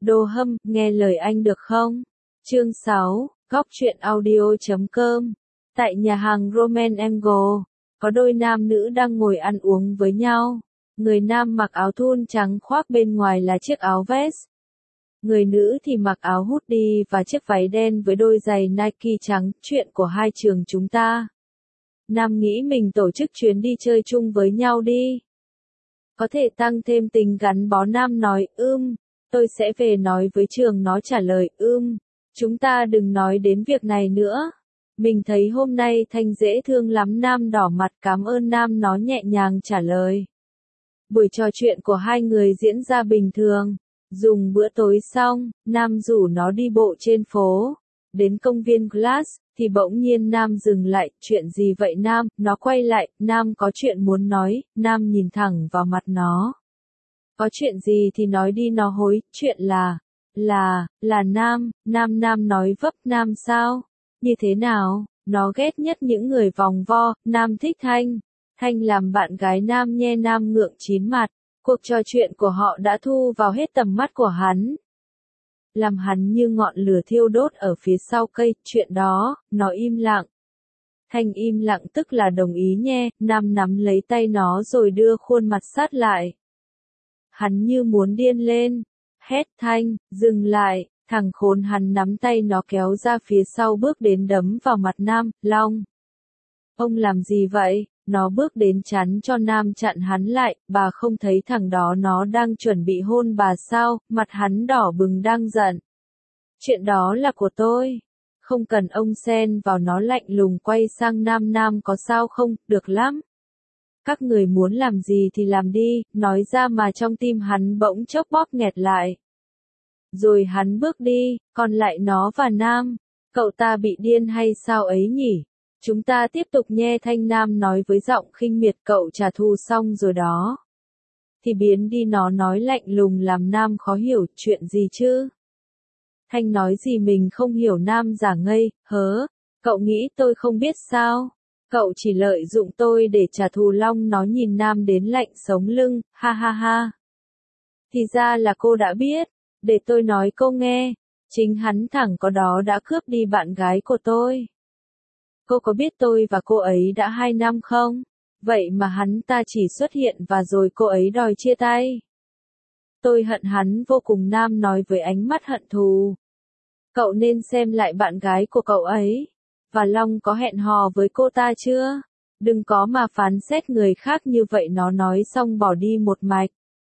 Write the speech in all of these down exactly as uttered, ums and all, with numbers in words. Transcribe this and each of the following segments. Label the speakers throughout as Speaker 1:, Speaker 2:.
Speaker 1: Đồ Hâm, nghe lời anh được không? Chương sáu, góc truyện audio chấm com. Tại nhà hàng Roman Angle, có đôi nam nữ đang ngồi ăn uống với nhau. Người nam mặc áo thun trắng khoác bên ngoài là chiếc áo vest. Người nữ thì mặc áo hoodie và chiếc váy đen với đôi giày Nike trắng, chuyện của hai trường chúng ta. Nam nghĩ mình tổ chức chuyến đi chơi chung với nhau đi. Có thể tăng thêm tình gắn bó. Nam nói, ưm, tôi sẽ về nói với trường. Nó trả lời, ưm, chúng ta đừng nói đến việc này nữa. Mình thấy hôm nay Thanh dễ thương lắm. Nam đỏ mặt. Cảm ơn. Nam nó nhẹ nhàng trả lời. Buổi trò chuyện của hai người diễn ra bình thường. Dùng bữa tối xong, Nam rủ nó đi bộ trên phố. Đến công viên Glass, thì bỗng nhiên Nam dừng lại. Chuyện gì vậy Nam? Nó quay lại. Nam có chuyện muốn nói. Nam nhìn thẳng vào mặt nó. Có chuyện gì thì nói đi. Nó hối. Chuyện là, là, là Nam. Nam Nam nói vấp. Nam sao? Như thế nào? Nó ghét nhất những người vòng vo. Nam thích Thanh. Thanh làm bạn gái Nam nhe. Nam ngượng chín mặt. Cuộc trò chuyện của họ đã thu vào hết tầm mắt của hắn. Làm hắn như ngọn lửa thiêu đốt ở phía sau cây. Chuyện đó, nó im lặng. Thanh im lặng tức là đồng ý nhe. Nam nắm lấy tay nó rồi đưa khuôn mặt sát lại. Hắn như muốn điên lên. Hét Thanh, dừng lại. Thằng khốn. Hắn nắm tay nó kéo ra phía sau bước đến đấm vào mặt Nam. Long, ông làm gì vậy? Nó bước đến chắn cho Nam chặn hắn lại. Bà không thấy thằng đó nó đang chuẩn bị hôn bà sao? Mặt hắn đỏ bừng đang giận. Chuyện đó là của tôi. Không cần ông xen vào. Nó lạnh lùng quay sang Nam. Nam có sao không? Được lắm. Các người muốn làm gì thì làm đi. Nói ra mà trong tim hắn bỗng chốc bóp nghẹt lại. Rồi hắn bước đi, còn lại nó và Nam. Cậu ta bị điên hay sao ấy nhỉ? Chúng ta tiếp tục nhe. Thanh. Nam nói với giọng khinh miệt. Cậu trả thù xong rồi đó. Thì biến đi. Nó nói lạnh lùng làm Nam khó hiểu. Chuyện gì chứ? Thanh nói gì mình không hiểu. Nam giả ngây. Hớ, cậu nghĩ tôi không biết sao? Cậu chỉ lợi dụng tôi để trả thù. Long nó nhìn Nam đến lạnh sống lưng. Ha ha ha. Thì ra là cô đã biết. Để tôi nói cô nghe. Chính hắn thẳng có đó đã cướp đi bạn gái của tôi. Cô có biết tôi và cô ấy đã hai năm không? Vậy mà hắn ta chỉ xuất hiện và rồi cô ấy đòi chia tay. Tôi hận hắn vô cùng. Nam nói với ánh mắt hận thù. Cậu nên xem lại bạn gái của cậu ấy. Và Long có hẹn hò với cô ta chưa? Đừng có mà phán xét người khác như vậy. Nó nói xong bỏ đi một mạch.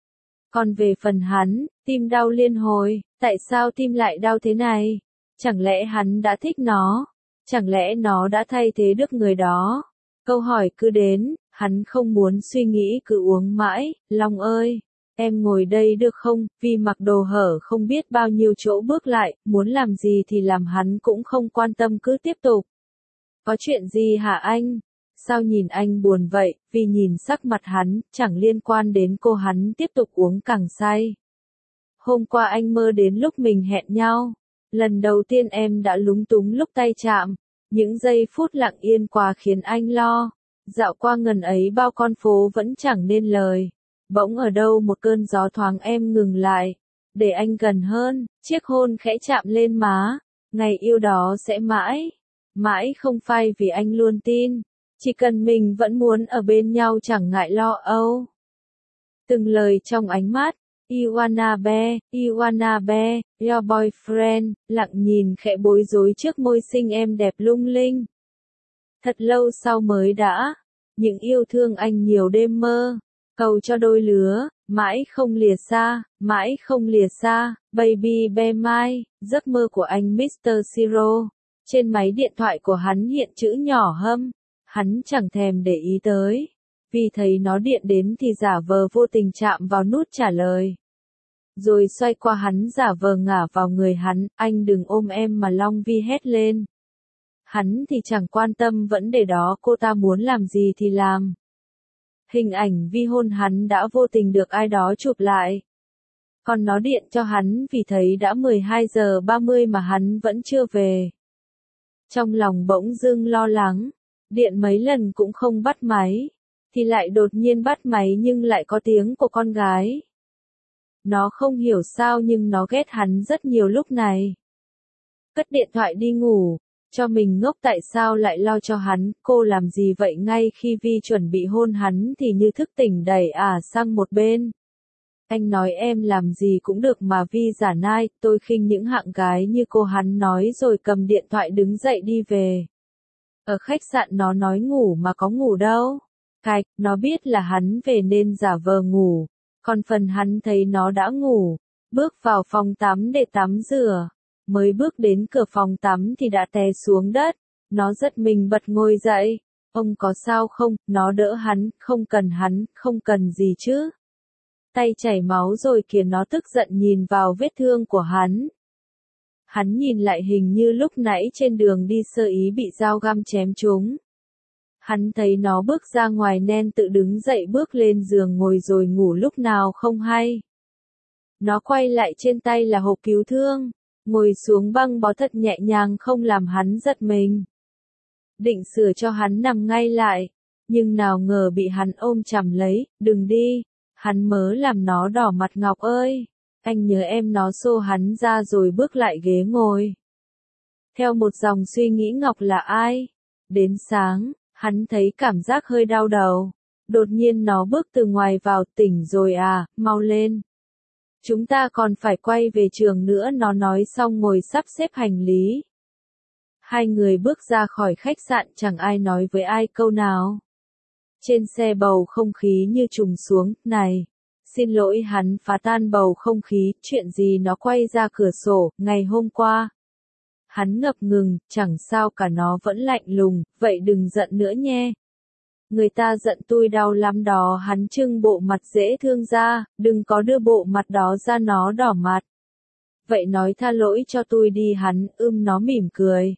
Speaker 1: Còn về phần hắn, tim đau liên hồi. Tại sao tim lại đau thế này? Chẳng lẽ hắn đã thích nó? Chẳng lẽ nó đã thay thế được người đó? Câu hỏi cứ đến, hắn không muốn suy nghĩ cứ uống mãi. Long ơi, em ngồi đây được không? Vì mặc đồ hở không biết bao nhiêu chỗ bước lại, muốn làm gì thì làm. Hắn cũng không quan tâm cứ tiếp tục. Có chuyện gì hả anh? Sao nhìn anh buồn vậy? Vì nhìn sắc mặt hắn, chẳng liên quan đến cô. Hắn tiếp tục uống càng say. Hôm qua anh mơ đến lúc mình hẹn nhau. Lần đầu tiên em đã lúng túng lúc tay chạm. Những giây phút lặng yên quá khiến anh lo. Dạo qua ngần ấy bao con phố vẫn chẳng nên lời. Bỗng ở đâu một cơn gió thoáng em ngừng lại. Để anh gần hơn, chiếc hôn khẽ chạm lên má. Ngày yêu đó sẽ mãi, mãi không phai vì anh luôn tin. Chỉ cần mình vẫn muốn ở bên nhau chẳng ngại lo âu. Từng lời trong ánh mắt. You wanna be, you wanna be, your boyfriend, lặng nhìn khẽ bối rối trước môi xinh em đẹp lung linh. Thật lâu sau mới đã, những yêu thương anh nhiều đêm mơ, cầu cho đôi lứa, mãi không lìa xa, mãi không lìa xa, baby be mine, giấc mơ của anh mít tơ Siro. Trên máy điện thoại của hắn hiện chữ nhỏ Hâm, hắn chẳng thèm để ý tới. Vì thấy nó điện đến thì giả vờ vô tình chạm vào nút trả lời. Rồi xoay qua hắn giả vờ ngả vào người hắn. Anh đừng ôm em mà. Long Vi hét lên. Hắn thì chẳng quan tâm vấn đề đó. Cô ta muốn làm gì thì làm. Hình ảnh Vi hôn hắn đã vô tình được ai đó chụp lại. Còn nó điện cho hắn vì thấy đã mười hai giờ ba mươi mà hắn vẫn chưa về. Trong lòng bỗng dưng lo lắng. Điện mấy lần cũng không bắt máy. Thì lại đột nhiên bắt máy nhưng lại có tiếng của con gái. Nó không hiểu sao nhưng nó ghét hắn rất nhiều lúc này. Cất điện thoại đi ngủ, cho mình ngốc tại sao lại lo cho hắn, cô làm gì vậy ngay khi Vi chuẩn bị hôn hắn thì như thức tỉnh đẩy ả sang một bên. Anh nói em làm gì cũng được mà Vi giả nai, tôi khinh những hạng gái như cô hắn nói rồi cầm điện thoại đứng dậy đi về. Ở khách sạn nó nói ngủ mà có ngủ đâu. Cạch, nó biết là hắn về nên giả vờ ngủ, còn phần hắn thấy nó đã ngủ, bước vào phòng tắm để tắm rửa. Mới bước đến cửa phòng tắm thì đã té xuống đất, nó giật mình bật ngồi dậy. Ông có sao không, nó đỡ hắn, không cần hắn, không cần gì chứ. Tay chảy máu rồi kìa, nó tức giận nhìn vào vết thương của hắn. Hắn nhìn lại hình như lúc nãy trên đường đi sơ ý bị dao găm chém trúng. Hắn thấy nó bước ra ngoài nên tự đứng dậy bước lên giường ngồi rồi ngủ lúc nào không hay. Nó quay lại trên tay là hộp cứu thương, ngồi xuống băng bó thật nhẹ nhàng không làm hắn giật mình. Định sửa cho hắn nằm ngay lại, nhưng nào ngờ bị hắn ôm chầm lấy, đừng đi, hắn mớ làm nó đỏ mặt. Ngọc ơi, anh nhớ em, nó xô hắn ra rồi bước lại ghế ngồi. Theo một dòng suy nghĩ Ngọc là ai? Đến sáng, hắn thấy cảm giác hơi đau đầu. Đột nhiên nó bước từ ngoài vào, tỉnh rồi à, mau lên. Chúng ta còn phải quay về trường nữa, nó nói xong ngồi sắp xếp hành lý. Hai người bước ra khỏi khách sạn, chẳng ai nói với ai câu nào. Trên xe bầu không khí như trùng xuống, này, xin lỗi, hắn phá tan bầu không khí, chuyện gì? Nó quay ra cửa sổ, ngày hôm qua. Hắn ngập ngừng, chẳng sao cả, nó vẫn lạnh lùng, vậy đừng giận nữa nhé. Người ta giận tôi đau lắm đó. Hắn trưng bộ mặt dễ thương ra, đừng có đưa bộ mặt đó ra, nó đỏ mặt. Vậy nói tha lỗi cho tôi đi. Hắn ưm nó mỉm cười.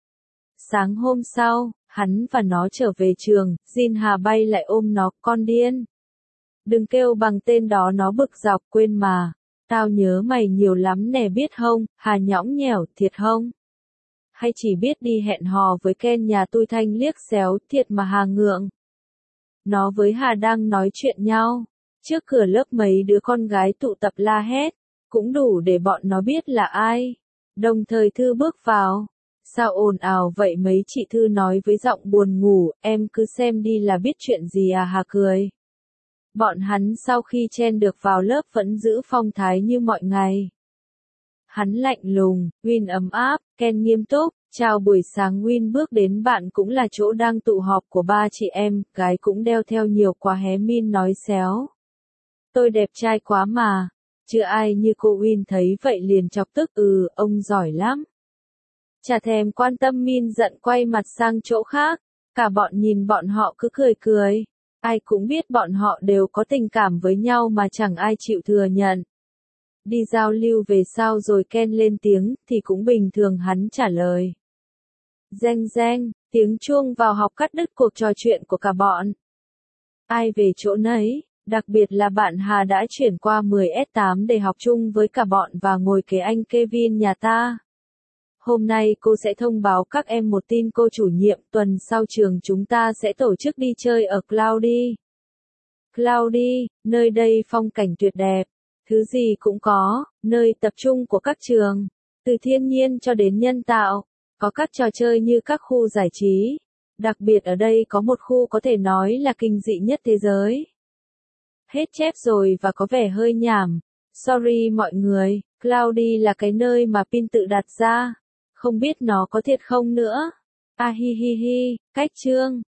Speaker 1: Sáng hôm sau, hắn và nó trở về trường, Jin Hà bay lại ôm nó, con điên. Đừng kêu bằng tên đó, nó bực dọc, quên mà. Tao nhớ mày nhiều lắm nè biết không, Hà nhõng nhẽo, thiệt không? Hay chỉ biết đi hẹn hò với Ken nhà tôi? Thanh liếc xéo, thiệt mà Hà ngượng. Nó với Hà đang nói chuyện nhau. Trước cửa lớp mấy đứa con gái tụ tập la hét, cũng đủ để bọn nó biết là ai. Đồng thời Thư bước vào. Sao ồn ào vậy? Mấy chị Thư nói với giọng buồn ngủ, em cứ xem đi là biết chuyện gì à. Hà cười. Bọn hắn sau khi chen được vào lớp vẫn giữ phong thái như mọi ngày. Hắn lạnh lùng, Win ấm áp, Ken nghiêm túc. Chào buổi sáng. Win bước đến, bạn cũng là chỗ đang tụ họp của ba chị em, gái cũng đeo theo nhiều quá hé Min nói xéo. Tôi đẹp trai quá mà, chưa ai như cô. Win thấy vậy liền chọc tức, ừ, ông giỏi lắm. Chả thèm quan tâm. Min giận quay mặt sang chỗ khác, cả bọn nhìn bọn họ cứ cười cười. Ai cũng biết bọn họ đều có tình cảm với nhau mà chẳng ai chịu thừa nhận. Đi giao lưu về sao rồi? Ken lên tiếng, thì cũng bình thường, hắn trả lời. Reng reng, tiếng chuông vào học cắt đứt cuộc trò chuyện của cả bọn. Ai về chỗ nấy, đặc biệt là bạn Hà đã chuyển qua mười S tám để học chung với cả bọn và ngồi kế anh Kevin nhà ta. Hôm nay cô sẽ thông báo các em một tin. Cô chủ nhiệm, tuần sau trường chúng ta sẽ tổ chức đi chơi ở Cloudy. Cloudy, nơi đây phong cảnh tuyệt đẹp, thứ gì cũng có, nơi tập trung của các trường, từ thiên nhiên cho đến nhân tạo, có các trò chơi như các khu giải trí. Đặc biệt ở đây có một khu có thể nói là kinh dị nhất thế giới. Hết chép rồi và có vẻ hơi nhảm. Sorry mọi người, Cloudy là cái nơi mà Pin tự đặt ra. Không biết nó có thiệt không nữa. A hi hi hi, cách chương.